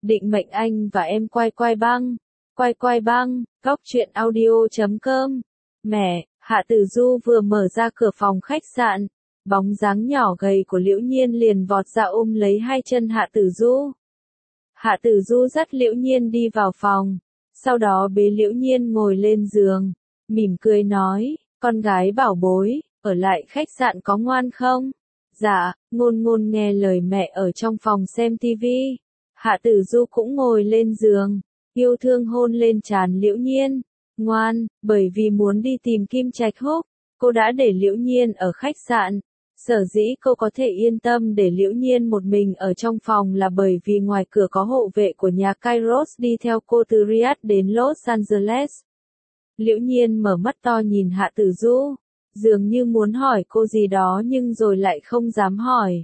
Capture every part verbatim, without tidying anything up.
định mệnh anh và em quay quay băng. Quay quay băng, góc truyện audio chấm com. Mẹ, Hạ Tử Du vừa mở ra cửa phòng khách sạn. Bóng dáng nhỏ gầy của Liễu Nhiên liền vọt ra ôm lấy hai chân Hạ Tử Du. Hạ Tử Du dắt Liễu Nhiên đi vào phòng. Sau đó bế Liễu Nhiên ngồi lên giường. Mỉm cười nói, con gái bảo bối, ở lại khách sạn có ngoan không? Dạ, Ngôn Ngôn nghe lời mẹ ở trong phòng xem tivi. Hạ Tử Du cũng ngồi lên giường, yêu thương hôn lên trán Liễu Nhiên. Ngoan, bởi vì muốn đi tìm Kim Trạch Húc, cô đã để Liễu Nhiên ở khách sạn. Sở dĩ cô có thể yên tâm để Liễu Nhiên một mình ở trong phòng là bởi vì ngoài cửa có hộ vệ của nhà Kairos đi theo cô từ Riyadh đến Los Angeles. Liễu Nhiên mở mắt to nhìn Hạ Tử Du, dường như muốn hỏi cô gì đó nhưng rồi lại không dám hỏi.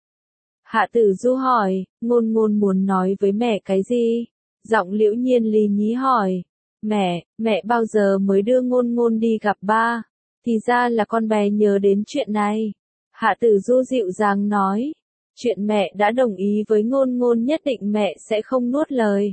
Hạ Tử Du hỏi, Ngôn Ngôn muốn nói với mẹ cái gì? Giọng Liễu Nhiên lý nhí hỏi, mẹ, mẹ bao giờ mới đưa Ngôn Ngôn đi gặp ba? Thì ra là con bé nhớ đến chuyện này. Hạ Tử Du dịu dàng nói, chuyện mẹ đã đồng ý với Ngôn Ngôn nhất định mẹ sẽ không nuốt lời.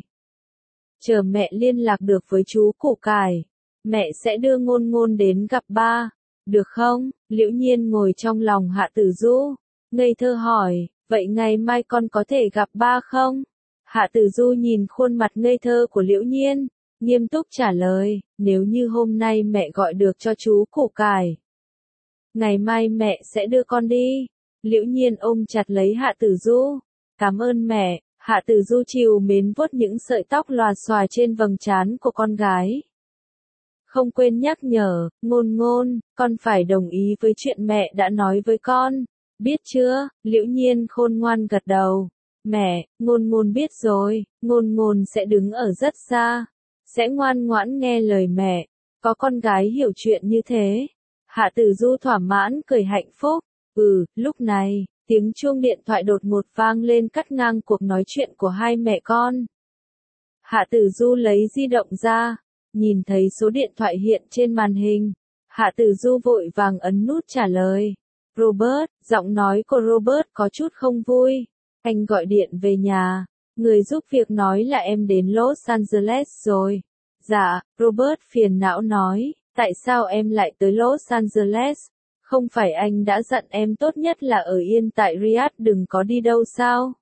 Chờ mẹ liên lạc được với chú Củ Cải, mẹ sẽ đưa Ngôn Ngôn đến gặp ba, được không? Liễu Nhiên ngồi trong lòng Hạ Tử Du, ngây thơ hỏi, vậy ngày mai con có thể gặp ba không? Hạ Tử Du nhìn khuôn mặt ngây thơ của Liễu Nhiên, nghiêm túc trả lời, nếu như hôm nay mẹ gọi được cho chú Củ Cải, ngày mai mẹ sẽ đưa con đi. Liễu Nhiên ôm chặt lấy Hạ Tử Du, cảm ơn mẹ. Hạ Tử Du trìu mến vuốt những sợi tóc lòa xòa trên vầng trán của con gái. Không quên nhắc nhở, Ngôn Ngôn, con phải đồng ý với chuyện mẹ đã nói với con. Biết chưa? Liễu Nhiên khôn ngoan gật đầu. Mẹ, Ngôn Ngôn biết rồi, Ngôn Ngôn sẽ đứng ở rất xa, sẽ ngoan ngoãn nghe lời mẹ. Có con gái hiểu chuyện như thế. Hạ Tử Du thỏa mãn cười hạnh phúc. Ừ, lúc này, tiếng chuông điện thoại đột ngột vang lên cắt ngang cuộc nói chuyện của hai mẹ con. Hạ Tử Du lấy di động ra, nhìn thấy số điện thoại hiện trên màn hình. Hạ Tử Du vội vàng ấn nút trả lời. Robert, giọng nói của Robert có chút không vui. Anh gọi điện về nhà, người giúp việc nói là em đến Los Angeles rồi. Dạ, Robert phiền não nói, tại sao em lại tới Los Angeles? Không phải anh đã dặn em tốt nhất là ở yên tại Riyadh đừng có đi đâu sao?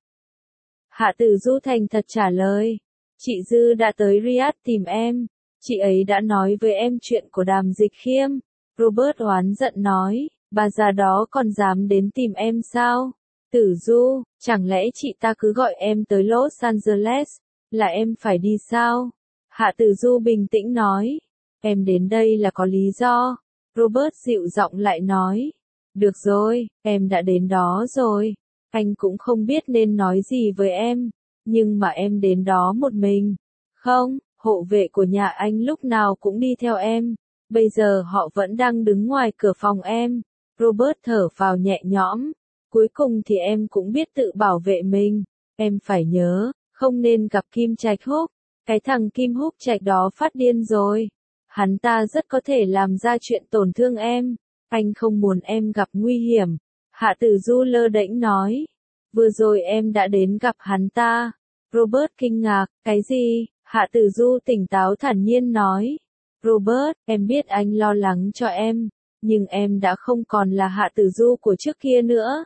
Hạ Tử Du thành thật trả lời, chị Dư đã tới Riyadh tìm em, chị ấy đã nói với em chuyện của Đàm Dịch Khiêm. Robert oán giận nói, bà già đó còn dám đến tìm em sao? Tử Du, chẳng lẽ chị ta cứ gọi em tới Los Angeles, là em phải đi sao? Hạ Tử Du bình tĩnh nói, em đến đây là có lý do. Robert dịu giọng lại nói, được rồi, em đã đến đó rồi, anh cũng không biết nên nói gì với em, nhưng mà em đến đó một mình. Không, hộ vệ của nhà anh lúc nào cũng đi theo em, bây giờ họ vẫn đang đứng ngoài cửa phòng em. Robert thở phào nhẹ nhõm, cuối cùng thì em cũng biết tự bảo vệ mình, em phải nhớ, không nên gặp Kim Trạch Húc, cái thằng Kim Húc Trạch đó phát điên rồi. Hắn ta rất có thể làm ra chuyện tổn thương em, anh không muốn em gặp nguy hiểm. Hạ Tử Du lơ đễnh nói, vừa rồi em đã đến gặp hắn ta. Robert kinh ngạc, cái gì? Hạ Tử Du tỉnh táo thản nhiên nói, Robert, em biết anh lo lắng cho em, nhưng em đã không còn là Hạ Tử Du của trước kia nữa.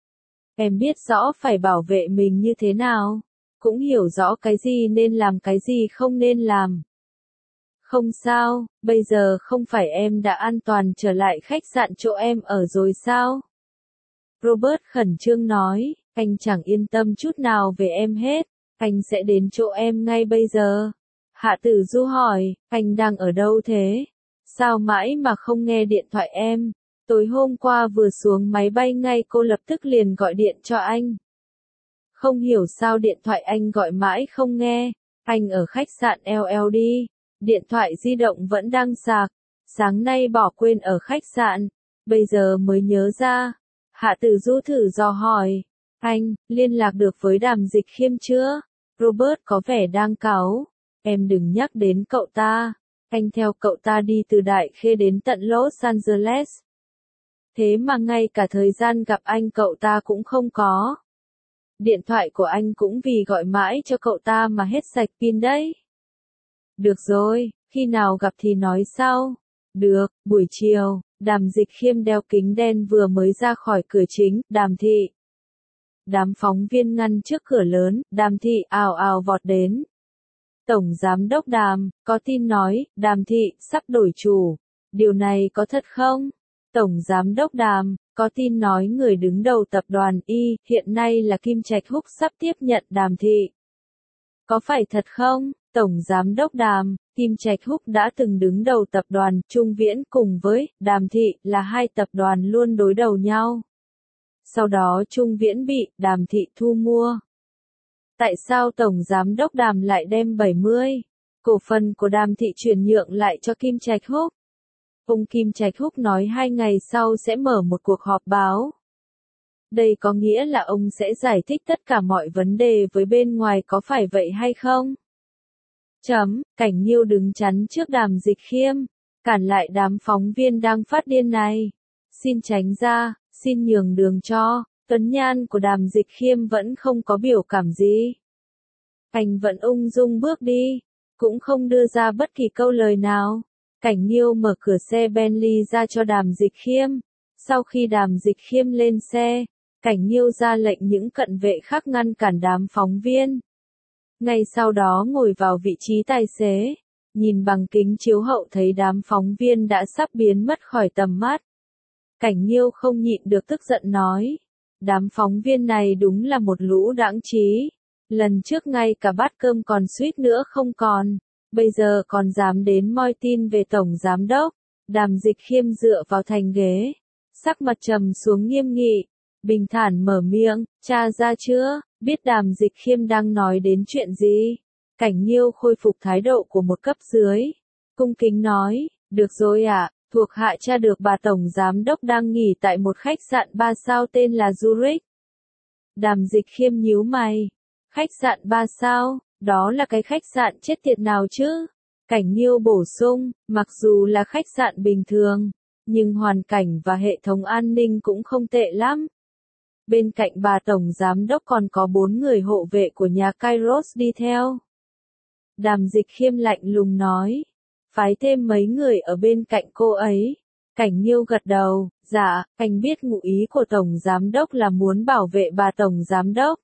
Em biết rõ phải bảo vệ mình như thế nào, cũng hiểu rõ cái gì nên làm cái gì không nên làm. Không sao, bây giờ không phải em đã an toàn trở lại khách sạn chỗ em ở rồi sao? Robert khẩn trương nói, anh chẳng yên tâm chút nào về em hết, anh sẽ đến chỗ em ngay bây giờ. Hạ Tử Du hỏi, anh đang ở đâu thế? Sao mãi mà không nghe điện thoại em? Tối hôm qua vừa xuống máy bay ngay cô lập tức liền gọi điện cho anh. Không hiểu sao điện thoại anh gọi mãi không nghe, anh ở khách sạn L L D. Điện thoại di động vẫn đang sạc, sáng nay bỏ quên ở khách sạn, bây giờ mới nhớ ra. Hạ Tử Du thử dò hỏi, anh, liên lạc được với Đàm Dịch Khiêm chưa? Robert có vẻ đang cáu, em đừng nhắc đến cậu ta, anh theo cậu ta đi từ Đại Khê đến tận Los Angeles. Thế mà ngay cả thời gian gặp anh cậu ta cũng không có. Điện thoại của anh cũng vì gọi mãi cho cậu ta mà hết sạch pin đấy. Được rồi, khi nào gặp thì nói sau. Được, buổi chiều, Đàm Dịch Khiêm đeo kính đen vừa mới ra khỏi cửa chính, Đàm thị. Đám phóng viên ngăn trước cửa lớn, Đàm thị ào ào vọt đến. Tổng Giám đốc Đàm, có tin nói, Đàm thị, sắp đổi chủ. Điều này có thật không? Tổng Giám đốc Đàm, có tin nói người đứng đầu tập đoàn Y, hiện nay là Kim Trạch Húc sắp tiếp nhận Đàm thị. Có phải thật không? Tổng Giám đốc Đàm, Kim Trạch Húc đã từng đứng đầu tập đoàn Trung Viễn cùng với Đàm thị là hai tập đoàn luôn đối đầu nhau. Sau đó Trung Viễn bị Đàm thị thu mua. Tại sao Tổng Giám đốc Đàm lại đem bảy mươi cổ phần của Đàm thị chuyển nhượng lại cho Kim Trạch Húc? Ông Kim Trạch Húc nói hai ngày sau sẽ mở một cuộc họp báo. Đây có nghĩa là ông sẽ giải thích tất cả mọi vấn đề với bên ngoài, có phải vậy hay không? Chấm, Cảnh Nhiêu đứng chắn trước Đàm Dịch Khiêm, cản lại đám phóng viên đang phát điên này. Xin tránh ra, xin nhường đường cho. Tuấn nhan của Đàm Dịch Khiêm vẫn không có biểu cảm gì. Anh vẫn ung dung bước đi, cũng không đưa ra bất kỳ câu lời nào. Cảnh Nhiêu mở cửa xe Bentley ra cho Đàm Dịch Khiêm. Sau khi Đàm Dịch Khiêm lên xe, Cảnh Nhiêu ra lệnh những cận vệ khác ngăn cản đám phóng viên. Ngay sau đó ngồi vào vị trí tài xế, nhìn bằng kính chiếu hậu thấy đám phóng viên đã sắp biến mất khỏi tầm mắt. Cảnh Nhiêu không nhịn được tức giận nói. Đám phóng viên này đúng là một lũ đãng trí. Lần trước ngay cả bát cơm còn suýt nữa không còn. Bây giờ còn dám đến moi tin về Tổng Giám đốc. Đàm Dịch Khiêm dựa vào thành ghế. Sắc mặt trầm xuống nghiêm nghị. Bình thản mở miệng, tra ra chưa, biết Đàm Dịch Khiêm đang nói đến chuyện gì. Cảnh Nhiêu khôi phục thái độ của một cấp dưới. Cung kính nói, được rồi ạ. Thuộc hạ tra được bà Tổng Giám đốc đang nghỉ tại một khách sạn ba sao tên là Zurich. Đàm Dịch Khiêm nhíu mày. Khách sạn ba sao, đó là cái khách sạn chết tiệt nào chứ? Cảnh Nhiêu bổ sung, mặc dù là khách sạn bình thường, nhưng hoàn cảnh và hệ thống an ninh cũng không tệ lắm. Bên cạnh bà Tổng Giám đốc còn có bốn người hộ vệ của nhà Kairos đi theo. Đàm Dịch Khiêm lạnh lùng nói. Phái thêm mấy người ở bên cạnh cô ấy. Cảnh Nhiêu gật đầu, dạ, anh biết ngụ ý của Tổng Giám đốc là muốn bảo vệ bà Tổng Giám đốc.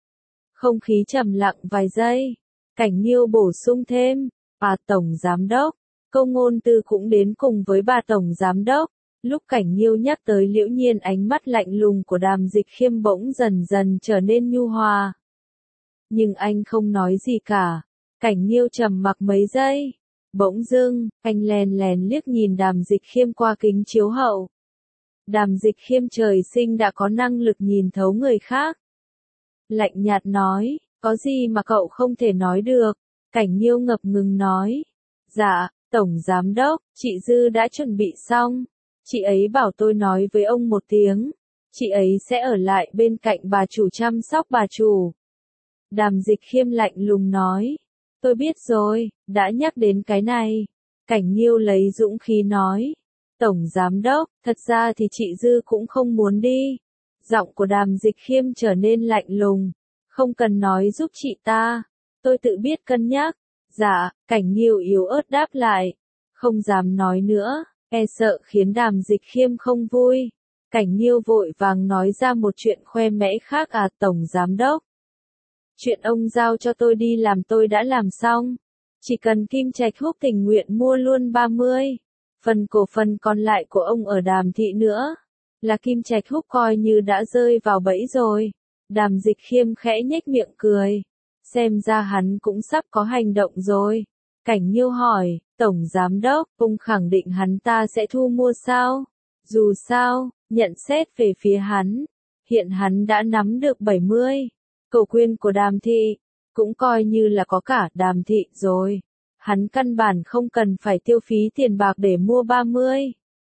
Không khí trầm lặng vài giây. Cảnh Nhiêu bổ sung thêm, bà Tổng Giám đốc. Câu ngôn từ cũng đến cùng với bà Tổng Giám đốc. Lúc Cảnh Nhiêu nhắc tới Liễu Nhiên, ánh mắt lạnh lùng của Đàm Dịch Khiêm bỗng dần dần trở nên nhu hòa. Nhưng anh không nói gì cả. Cảnh Nhiêu trầm mặc mấy giây. Bỗng dưng, anh lèn lèn liếc nhìn Đàm Dịch Khiêm qua kính chiếu hậu. Đàm Dịch Khiêm trời sinh đã có năng lực nhìn thấu người khác. Lạnh nhạt nói, có gì mà cậu không thể nói được. Cảnh Nhiêu ngập ngừng nói. Dạ, Tổng Giám đốc, chị Dư đã chuẩn bị xong. Chị ấy bảo tôi nói với ông một tiếng. Chị ấy sẽ ở lại bên cạnh bà chủ chăm sóc bà chủ. Đàm Dịch Khiêm lạnh lùng nói. Tôi biết rồi, đã nhắc đến cái này. Cảnh Nhiêu lấy dũng khí nói. Tổng Giám đốc, thật ra thì chị Dư cũng không muốn đi. Giọng của Đàm Dịch Khiêm trở nên lạnh lùng. Không cần nói giúp chị ta. Tôi tự biết cân nhắc. Dạ, Cảnh Nhiêu yếu ớt đáp lại. Không dám nói nữa, e sợ khiến Đàm Dịch Khiêm không vui. Cảnh Nhiêu vội vàng nói ra một chuyện khoe mẽ khác. À, Tổng Giám đốc. Chuyện ông giao cho tôi đi làm tôi đã làm xong. Chỉ cần Kim Trạch Húc tình nguyện mua luôn ba mươi phần cổ phần còn lại của ông ở Đàm thị nữa, là Kim Trạch Húc coi như đã rơi vào bẫy rồi. Đàm Dịch Khiêm khẽ nhếch miệng cười. Xem ra hắn cũng sắp có hành động rồi. Cảnh Nhiêu hỏi, Tổng Giám đốc, ông khẳng định hắn ta sẽ thu mua sao? Dù sao, nhận xét về phía hắn, hiện hắn đã nắm được bảy mươi cổ quyền của Đàm thị, cũng coi như là có cả Đàm thị rồi. Hắn căn bản không cần phải tiêu phí tiền bạc để mua ba mươi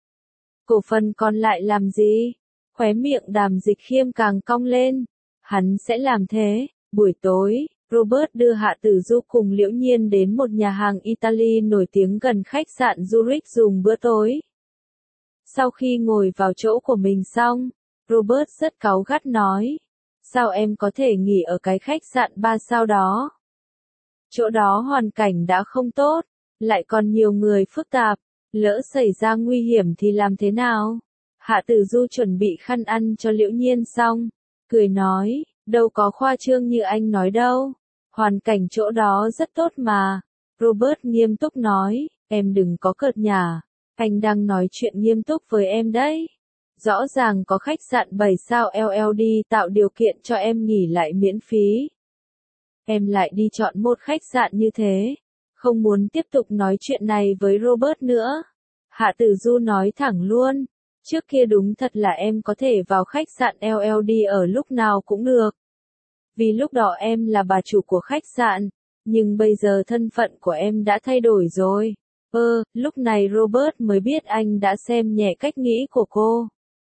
cổ phần còn lại làm gì? Khóe miệng Đàm Dịch Khiêm càng cong lên. Hắn sẽ làm thế. Buổi tối, Robert đưa Hạ Tử Du cùng Liễu Nhiên đến một nhà hàng Italy nổi tiếng gần khách sạn Zurich dùng bữa tối. Sau khi ngồi vào chỗ của mình xong, Robert rất cáu gắt nói. sao em có thể nghỉ ở cái khách sạn ba sao đó? Chỗ đó hoàn cảnh đã không tốt, lại còn nhiều người phức tạp, lỡ xảy ra nguy hiểm thì làm thế nào? Hạ Tử Du chuẩn bị khăn ăn cho Liễu Nhiên xong, cười nói, đâu có khoa trương như anh nói đâu, hoàn cảnh chỗ đó rất tốt mà. Robert nghiêm túc nói, em đừng có cợt nhả, anh đang nói chuyện nghiêm túc với em đấy. Rõ ràng có khách sạn bảy sao lờ lờ đê tạo điều kiện cho em nghỉ lại miễn phí. Em lại đi chọn một khách sạn như thế, không muốn tiếp tục nói chuyện này với Robert nữa. Hạ Tử Du nói thẳng luôn, trước kia đúng thật là em có thể vào khách sạn lờ lờ đê ở lúc nào cũng được. Vì lúc đó em là bà chủ của khách sạn, nhưng bây giờ thân phận của em đã thay đổi rồi. Ơ, lúc này Robert mới biết anh đã xem nhẹ cách nghĩ của cô.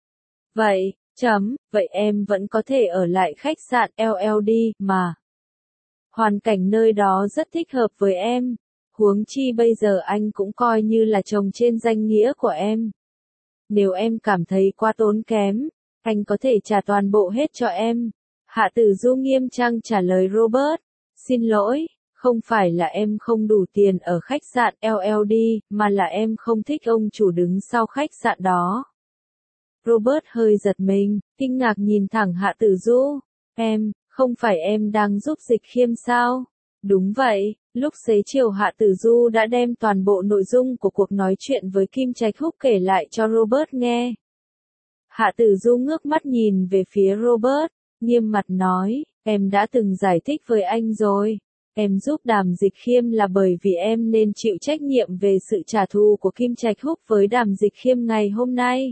Vậy, chấm, vậy em vẫn có thể ở lại khách sạn lờ lờ đê mà. Hoàn cảnh nơi đó rất thích hợp với em, huống chi bây giờ anh cũng coi như là chồng trên danh nghĩa của em. Nếu em cảm thấy quá tốn kém, anh có thể trả toàn bộ hết cho em. Hạ Tử Du nghiêm trang trả lời Robert, xin lỗi, không phải là em không đủ tiền ở khách sạn lờ lờ đê, mà là em không thích ông chủ đứng sau khách sạn đó. Robert hơi giật mình, kinh ngạc nhìn thẳng Hạ Tử Du, em, không phải em đang giúp Dịch Khiêm sao? Đúng vậy, lúc xế chiều Hạ Tử Du đã đem toàn bộ nội dung của cuộc nói chuyện với Kim Trạch Húc kể lại cho Robert nghe. Hạ Tử Du ngước mắt nhìn về phía Robert, nghiêm mặt nói, em đã từng giải thích với anh rồi. Em giúp Đàm Dịch Khiêm là bởi vì em nên chịu trách nhiệm về sự trả thù của Kim Trạch Húc với Đàm Dịch Khiêm ngày hôm nay.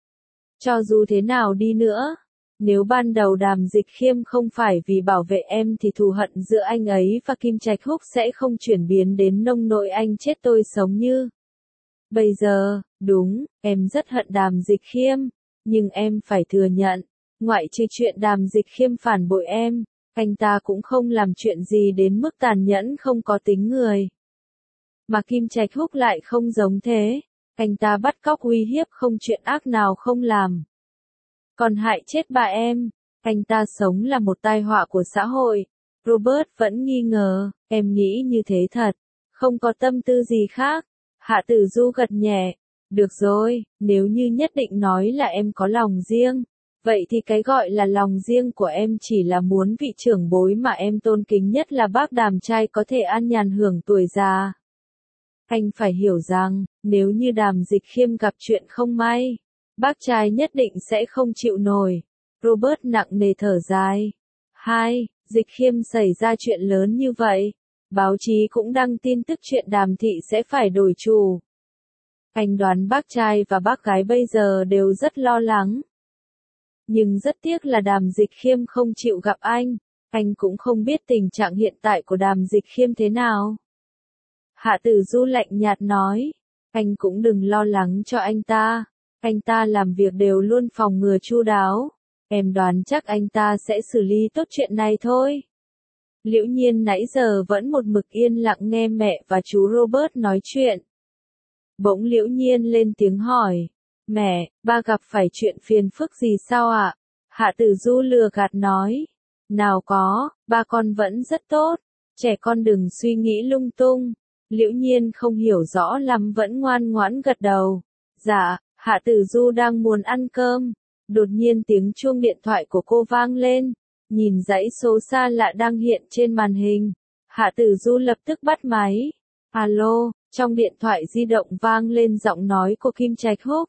Cho dù thế nào đi nữa, nếu ban đầu Đàm Dịch Khiêm không phải vì bảo vệ em thì thù hận giữa anh ấy và Kim Trạch Húc sẽ không chuyển biến đến nông nỗi anh chết tôi sống như. Bây giờ, đúng, em rất hận Đàm Dịch Khiêm, nhưng em phải thừa nhận, ngoại trừ chuyện Đàm Dịch Khiêm phản bội em, anh ta cũng không làm chuyện gì đến mức tàn nhẫn không có tính người. Mà Kim Trạch Húc lại không giống thế, anh ta bắt cóc uy hiếp không chuyện ác nào không làm. Còn hại chết bà em, anh ta sống là một tai họa của xã hội. Robert vẫn nghi ngờ, em nghĩ như thế thật, không có tâm tư gì khác. Hạ Tử Du gật nhẹ, được rồi, nếu như nhất định nói là em có lòng riêng, vậy thì cái gọi là lòng riêng của em chỉ là muốn vị trưởng bối mà em tôn kính nhất là bác Đàm trai có thể an nhàn hưởng tuổi già. Anh phải hiểu rằng, nếu như Đàm Dịch Khiêm gặp chuyện không may, bác trai nhất định sẽ không chịu nổi. Robert nặng nề thở dài. Hai, Dịch Khiêm xảy ra chuyện lớn như vậy. Báo chí cũng đăng tin tức chuyện Đàm thị sẽ phải đổi chủ. Anh đoán bác trai và bác gái bây giờ đều rất lo lắng. Nhưng rất tiếc là Đàm Dịch Khiêm không chịu gặp anh. Anh cũng không biết tình trạng hiện tại của Đàm Dịch Khiêm thế nào. Hạ Tử Du lạnh nhạt nói. Anh cũng đừng lo lắng cho anh ta. Anh ta làm việc đều luôn phòng ngừa chu đáo. Em đoán chắc anh ta sẽ xử lý tốt chuyện này thôi. Liễu Nhiên nãy giờ vẫn một mực yên lặng nghe mẹ và chú Robert nói chuyện. Bỗng Liễu Nhiên lên tiếng hỏi. Mẹ, ba gặp phải chuyện phiền phức gì sao ạ? Hạ Tử Du lừa gạt nói. Nào có, ba con vẫn rất tốt. Trẻ con đừng suy nghĩ lung tung. Liễu Nhiên không hiểu rõ lắm vẫn ngoan ngoãn gật đầu. Dạ. Hạ Tử Du đang muốn ăn cơm, đột nhiên tiếng chuông điện thoại của cô vang lên, nhìn dãy số xa lạ đang hiện trên màn hình. Hạ Tử Du lập tức bắt máy. Alo, trong điện thoại di động vang lên giọng nói của Kim Trạch Húc.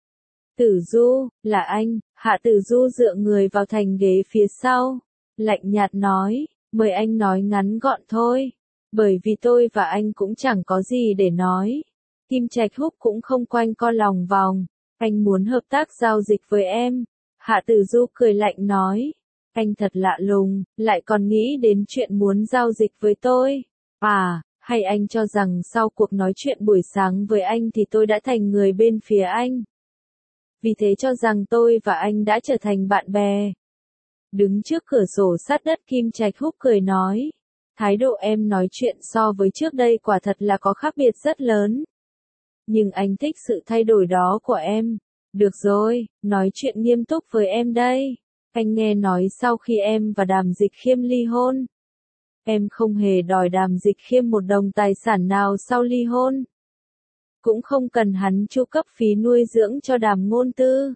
Tử Du, là anh. Hạ Tử Du dựa người vào thành ghế phía sau, lạnh nhạt nói, mời anh nói ngắn gọn thôi, bởi vì tôi và anh cũng chẳng có gì để nói. Kim Trạch Húc cũng không quanh co lòng vòng, anh muốn hợp tác giao dịch với em. Hạ Tử Du cười lạnh nói, anh thật lạ lùng, lại còn nghĩ đến chuyện muốn giao dịch với tôi. À, hay anh cho rằng sau cuộc nói chuyện buổi sáng với anh thì tôi đã thành người bên phía anh? Vì thế cho rằng tôi và anh đã trở thành bạn bè. Đứng trước cửa sổ sát đất Kim Trạch Húc cười nói, thái độ em nói chuyện so với trước đây quả thật là có khác biệt rất lớn. Nhưng anh thích sự thay đổi đó của em. Được rồi, nói chuyện nghiêm túc với em đây. Anh nghe nói sau khi em và Đàm Dịch Khiêm ly hôn, em không hề đòi Đàm Dịch Khiêm một đồng tài sản nào sau ly hôn. Cũng không cần hắn chu cấp phí nuôi dưỡng cho Đàm Ngôn Tư.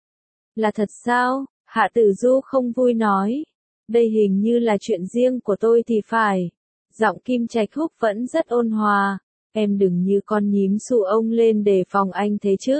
Là thật sao? Hạ Tử Du không vui nói. Đây hình như là chuyện riêng của tôi thì phải. Giọng Kim Trạch Húc vẫn rất ôn hòa. Em đừng như con nhím xù ông lên đề phòng anh thế chứ.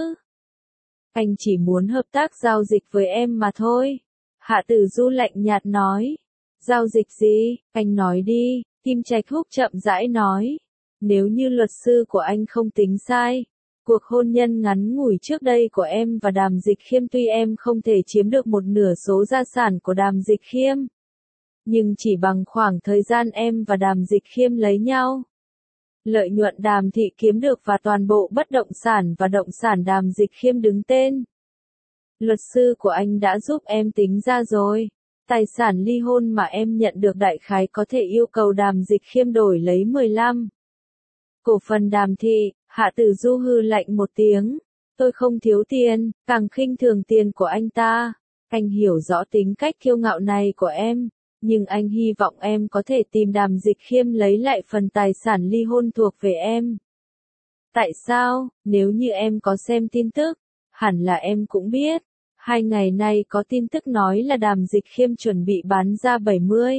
Anh chỉ muốn hợp tác giao dịch với em mà thôi. Hạ Tử Du lạnh nhạt nói. Giao dịch gì? Anh nói đi. Kim Trạch Húc chậm rãi nói. Nếu như luật sư của anh không tính sai, cuộc hôn nhân ngắn ngủi trước đây của em và Đàm Dịch Khiêm tuy em không thể chiếm được một nửa số gia sản của Đàm Dịch Khiêm, nhưng chỉ bằng khoảng thời gian em và Đàm Dịch Khiêm lấy nhau, lợi nhuận Đàm thị kiếm được và toàn bộ bất động sản và động sản Đàm Dịch Khiêm đứng tên. Luật sư của anh đã giúp em tính ra rồi. Tài sản ly hôn mà em nhận được đại khái có thể yêu cầu Đàm Dịch Khiêm đổi lấy mười lăm cổ phần Đàm thị. Hạ Tử Du hừ lạnh một tiếng. Tôi không thiếu tiền, càng khinh thường tiền của anh ta. Anh hiểu rõ tính cách kiêu ngạo này của em, nhưng anh hy vọng em có thể tìm Đàm Dịch Khiêm lấy lại phần tài sản ly hôn thuộc về em. Tại sao? Nếu như em có xem tin tức, hẳn là em cũng biết. Hai ngày nay có tin tức nói là Đàm Dịch Khiêm chuẩn bị bán ra bảy mươi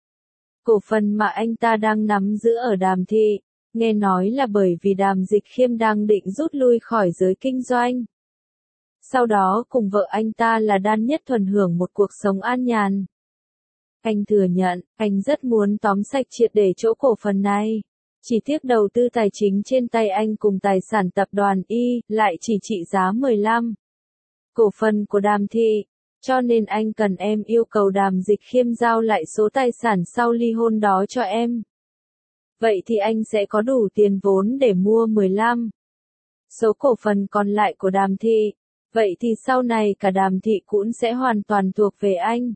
cổ phần mà anh ta đang nắm giữ ở Đàm thị. Nghe nói là bởi vì Đàm Dịch Khiêm đang định rút lui khỏi giới kinh doanh. Sau đó cùng vợ anh ta là Đan Nhất Thuần hưởng một cuộc sống an nhàn. Anh thừa nhận, anh rất muốn tóm sạch triệt để chỗ cổ phần này. Chỉ tiếc đầu tư tài chính trên tay anh cùng tài sản tập đoàn Y lại chỉ trị giá mười lăm cổ phần của Đàm thị. Cho nên anh cần em yêu cầu Đàm Dịch Khiêm giao lại số tài sản sau ly hôn đó cho em. Vậy thì anh sẽ có đủ tiền vốn để mua mười lăm số cổ phần còn lại của Đàm thị. Vậy thì sau này cả Đàm thị cũng sẽ hoàn toàn thuộc về anh.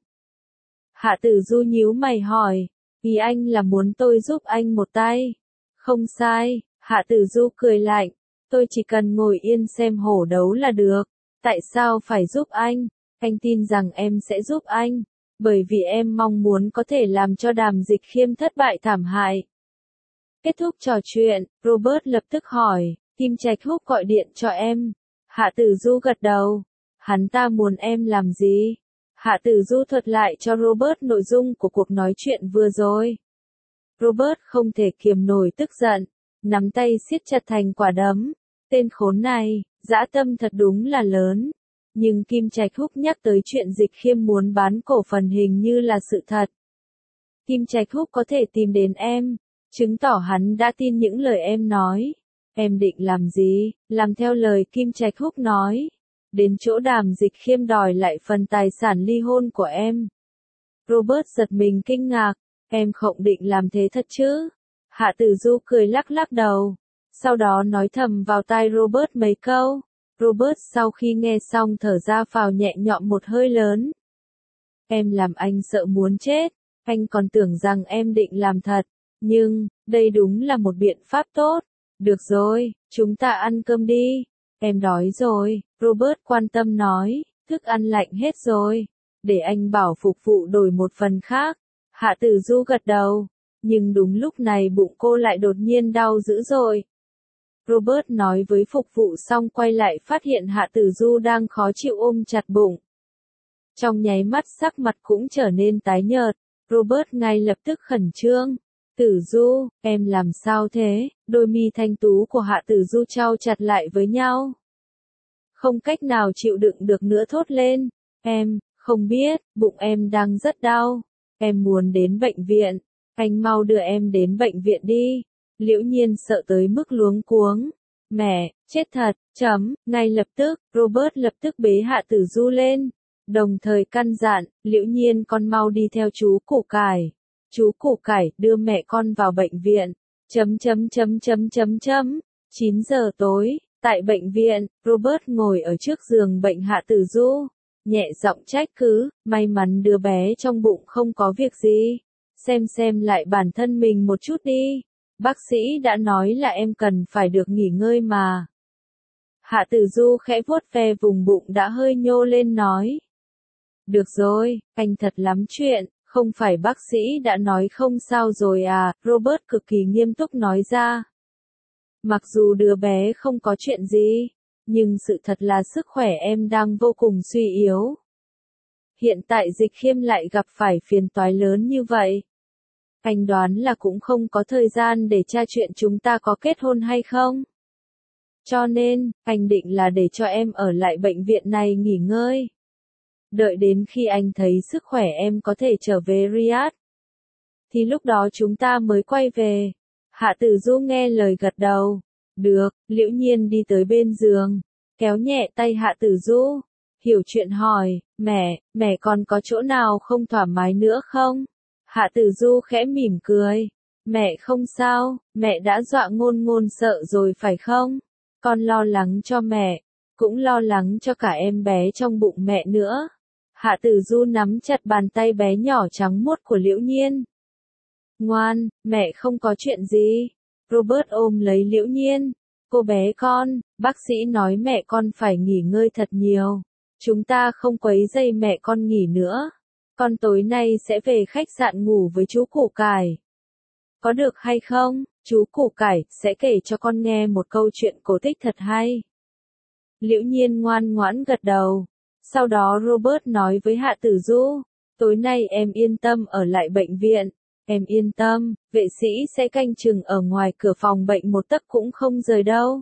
Hạ Tử Du nhíu mày hỏi. Ý anh là muốn tôi giúp anh một tay. Không sai. Hạ Tử Du cười lạnh. Tôi chỉ cần ngồi yên xem hổ đấu là được. Tại sao phải giúp anh? Anh tin rằng em sẽ giúp anh. Bởi vì em mong muốn có thể làm cho Đàm Dịch Khiêm thất bại thảm hại. Kết thúc trò chuyện, Robert lập tức hỏi, Kim Trạch Húc gọi điện cho em. Hạ Tử Du gật đầu. Hắn ta muốn em làm gì? Hạ Tử Du thuật lại cho Robert nội dung của cuộc nói chuyện vừa rồi. Robert không thể kiềm nổi tức giận, nắm tay siết chặt thành quả đấm. Tên khốn này, dã tâm thật đúng là lớn. Nhưng Kim Trạch Húc nhắc tới chuyện Dịch Khiêm muốn bán cổ phần hình như là sự thật. Kim Trạch Húc có thể tìm đến em, chứng tỏ hắn đã tin những lời em nói. Em định làm gì? Làm theo lời Kim Trạch Húc nói. Đến chỗ Đàm Dịch Khiêm đòi lại phần tài sản ly hôn của em. Robert giật mình kinh ngạc. Em không định làm thế thật chứ? Hạ Tử Du cười lắc lắc đầu. Sau đó nói thầm vào tai Robert mấy câu. Robert sau khi nghe xong thở ra phào nhẹ nhõm một hơi lớn. Em làm anh sợ muốn chết. Anh còn tưởng rằng em định làm thật. Nhưng, đây đúng là một biện pháp tốt. Được rồi, chúng ta ăn cơm đi. Em đói rồi, Robert quan tâm nói. Thức ăn lạnh hết rồi. Để anh bảo phục vụ đổi một phần khác. Hạ Tử Du gật đầu. Nhưng đúng lúc này bụng cô lại đột nhiên đau dữ dội. Robert nói với phục vụ xong quay lại phát hiện Hạ Tử Du đang khó chịu ôm chặt bụng. Trong nháy mắt sắc mặt cũng trở nên tái nhợt. Robert ngay lập tức khẩn trương. Tử Du, em làm sao thế? Đôi mi thanh tú của Hạ Tử Du chau chặt lại với nhau. Không cách nào chịu đựng được nữa thốt lên. Em, không biết, bụng em đang rất đau. Em muốn đến bệnh viện. Anh mau đưa em đến bệnh viện đi. Liễu Nhiên sợ tới mức luống cuống. Mẹ, chết thật, chấm, ngay lập tức, Robert lập tức bế Hạ Tử Du lên. Đồng thời căn dặn, Liễu Nhiên con mau đi theo chú Củ Cải. Chú Củ Cải đưa mẹ con vào bệnh viện. Chấm chấm chấm chấm chấm chấm. chín giờ tối, tại bệnh viện, Robert ngồi ở trước giường bệnh Hạ Tử Du. Nhẹ giọng trách cứ, may mắn đứa bé trong bụng không có việc gì. Xem xem lại bản thân mình một chút đi. Bác sĩ đã nói là em cần phải được nghỉ ngơi mà. Hạ Tử Du khẽ vuốt ve vùng bụng đã hơi nhô lên nói. Được rồi, anh thật lắm chuyện, không phải bác sĩ đã nói không sao rồi à, Robert cực kỳ nghiêm túc nói ra. Mặc dù đứa bé không có chuyện gì, nhưng sự thật là sức khỏe em đang vô cùng suy yếu. Hiện tại Dịch Khiêm lại gặp phải phiền toái lớn như vậy. Anh đoán là cũng không có thời gian để tra chuyện chúng ta có kết hôn hay không. Cho nên, anh định là để cho em ở lại bệnh viện này nghỉ ngơi. Đợi đến khi anh thấy sức khỏe em có thể trở về Riyadh. Thì lúc đó chúng ta mới quay về. Hạ Tử Du nghe lời gật đầu. Được, Liễu Nhiên đi tới bên giường, kéo nhẹ tay Hạ Tử Du. Hiểu chuyện hỏi, mẹ, mẹ còn có chỗ nào không thoải mái nữa không? Hạ Tử Du khẽ mỉm cười. Mẹ không sao, mẹ đã dọa ngôn ngôn sợ rồi phải không? Con lo lắng cho mẹ, cũng lo lắng cho cả em bé trong bụng mẹ nữa. Hạ Tử Du nắm chặt bàn tay bé nhỏ trắng muốt của Liễu Nhiên. Ngoan, mẹ không có chuyện gì. Robert ôm lấy Liễu Nhiên. Cô bé con, bác sĩ nói mẹ con phải nghỉ ngơi thật nhiều. Chúng ta không quấy rầy mẹ con nghỉ nữa. Con tối nay sẽ về khách sạn ngủ với chú Củ Cải. Có được hay không? Chú Củ Cải sẽ kể cho con nghe một câu chuyện cổ tích thật hay. Liễu Nhiên ngoan ngoãn gật đầu. Sau đó Robert nói với Hạ Tử Du, tối nay em yên tâm ở lại bệnh viện. Em yên tâm, vệ sĩ sẽ canh chừng ở ngoài cửa phòng bệnh một tấc cũng không rời đâu.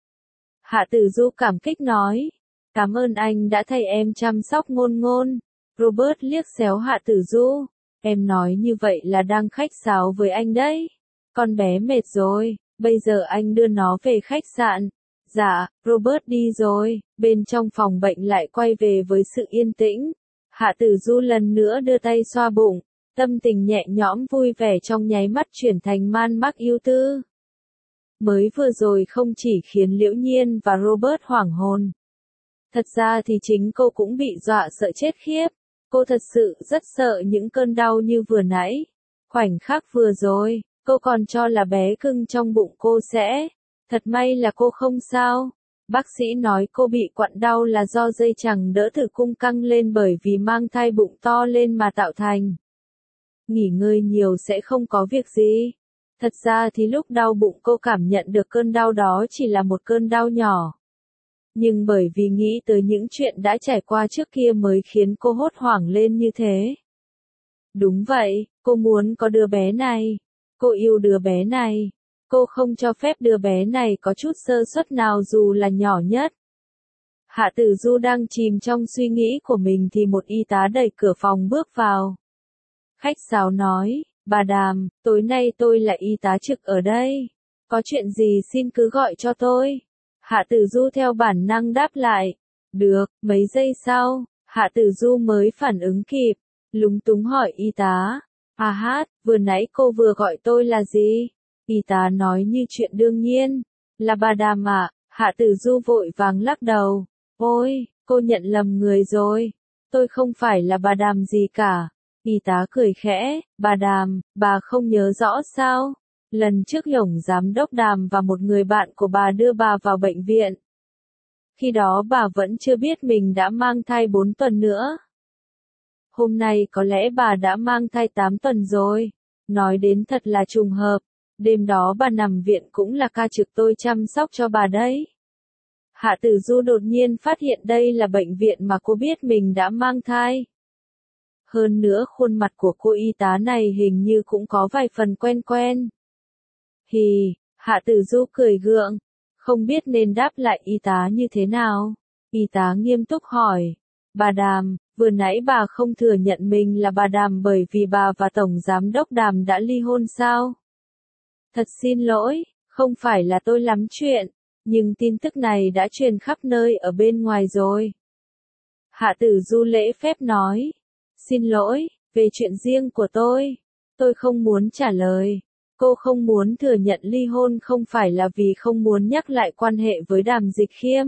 Hạ Tử Du cảm kích nói, cảm ơn anh đã thay em chăm sóc ngôn ngôn. Robert liếc xéo Hạ Tử Du, em nói như vậy là đang khách sáo với anh đấy. Con bé mệt rồi, bây giờ anh đưa nó về khách sạn. Dạ, Robert đi rồi, bên trong phòng bệnh lại quay về với sự yên tĩnh. Hạ Tử Du lần nữa đưa tay xoa bụng, tâm tình nhẹ nhõm vui vẻ trong nháy mắt chuyển thành man mác ưu tư. Mới vừa rồi không chỉ khiến Liễu Nhiên và Robert hoảng hồn. Thật ra thì chính cô cũng bị dọa sợ chết khiếp. Cô thật sự rất sợ những cơn đau như vừa nãy. Khoảnh khắc vừa rồi, cô còn cho là bé cưng trong bụng cô sẽ. Thật may là cô không sao. Bác sĩ nói cô bị quặn đau là do dây chằng đỡ tử cung căng lên bởi vì mang thai bụng to lên mà tạo thành. Nghỉ ngơi nhiều sẽ không có việc gì. Thật ra thì lúc đau bụng cô cảm nhận được cơn đau đó chỉ là một cơn đau nhỏ. Nhưng bởi vì nghĩ tới những chuyện đã trải qua trước kia mới khiến cô hốt hoảng lên như thế. Đúng vậy, cô muốn có đứa bé này. Cô yêu đứa bé này. Cô không cho phép đứa bé này có chút sơ suất nào dù là nhỏ nhất. Hạ Tử Du đang chìm trong suy nghĩ của mình thì một y tá đẩy cửa phòng bước vào. Khách sáo nói, bà Đàm, tối nay tôi là y tá trực ở đây. Có chuyện gì xin cứ gọi cho tôi. Hạ Tử Du theo bản năng đáp lại. Được, mấy giây sau, Hạ Tử Du mới phản ứng kịp. Lúng túng hỏi y tá. À hát, vừa nãy cô vừa gọi tôi là gì? Y tá nói như chuyện đương nhiên. Là bà Đàm ạ. Hạ Tử Du vội vàng lắc đầu. Ôi, cô nhận lầm người rồi. Tôi không phải là bà Đàm gì cả. Y tá cười khẽ. Bà Đàm, bà không nhớ rõ sao? Lần trước Lổng giám đốc Đàm và một người bạn của bà đưa bà vào bệnh viện. Khi đó bà vẫn chưa biết mình đã mang thai bốn tuần nữa. Hôm nay có lẽ bà đã mang thai tám tuần rồi. Nói đến thật là trùng hợp. Đêm đó bà nằm viện cũng là ca trực tôi chăm sóc cho bà đấy. Hạ Tử Du đột nhiên phát hiện đây là bệnh viện mà cô biết mình đã mang thai. Hơn nữa khuôn mặt của cô y tá này hình như cũng có vài phần quen quen. Hì, Hạ Tử Du cười gượng, không biết nên đáp lại y tá như thế nào. Y tá nghiêm túc hỏi, bà Đàm, vừa nãy bà không thừa nhận mình là bà Đàm bởi vì bà và Tổng Giám đốc Đàm đã ly hôn sao? Thật xin lỗi, không phải là tôi lắm chuyện, nhưng tin tức này đã truyền khắp nơi ở bên ngoài rồi. Hạ Tử Du lễ phép nói, xin lỗi, về chuyện riêng của tôi, tôi không muốn trả lời. Cô không muốn thừa nhận ly hôn không phải là vì không muốn nhắc lại quan hệ với Đàm Dịch Khiêm,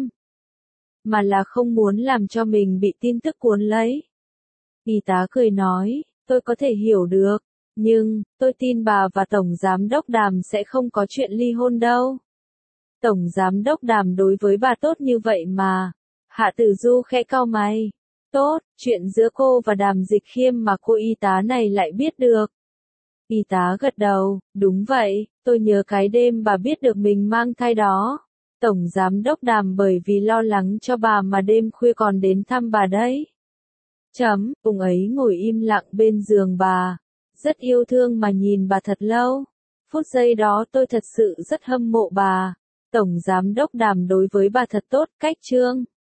mà là không muốn làm cho mình bị tin tức cuốn lấy. Y tá cười nói, tôi có thể hiểu được, nhưng, tôi tin bà và Tổng Giám đốc Đàm sẽ không có chuyện ly hôn đâu. Tổng Giám đốc Đàm đối với bà tốt như vậy mà. Hạ Tử Du khẽ cau mày. tốt, chuyện giữa cô và Đàm Dịch Khiêm mà cô y tá này lại biết được. Y tá gật đầu, đúng vậy, tôi nhớ cái đêm bà biết được mình mang thai đó. Tổng giám đốc Đàm bởi vì lo lắng cho bà mà đêm khuya còn đến thăm bà đấy. Chấm, ông ấy ngồi im lặng bên giường bà, rất yêu thương mà nhìn bà thật lâu. Phút giây đó tôi thật sự rất hâm mộ bà. Tổng giám đốc Đàm đối với bà thật tốt, cách trương.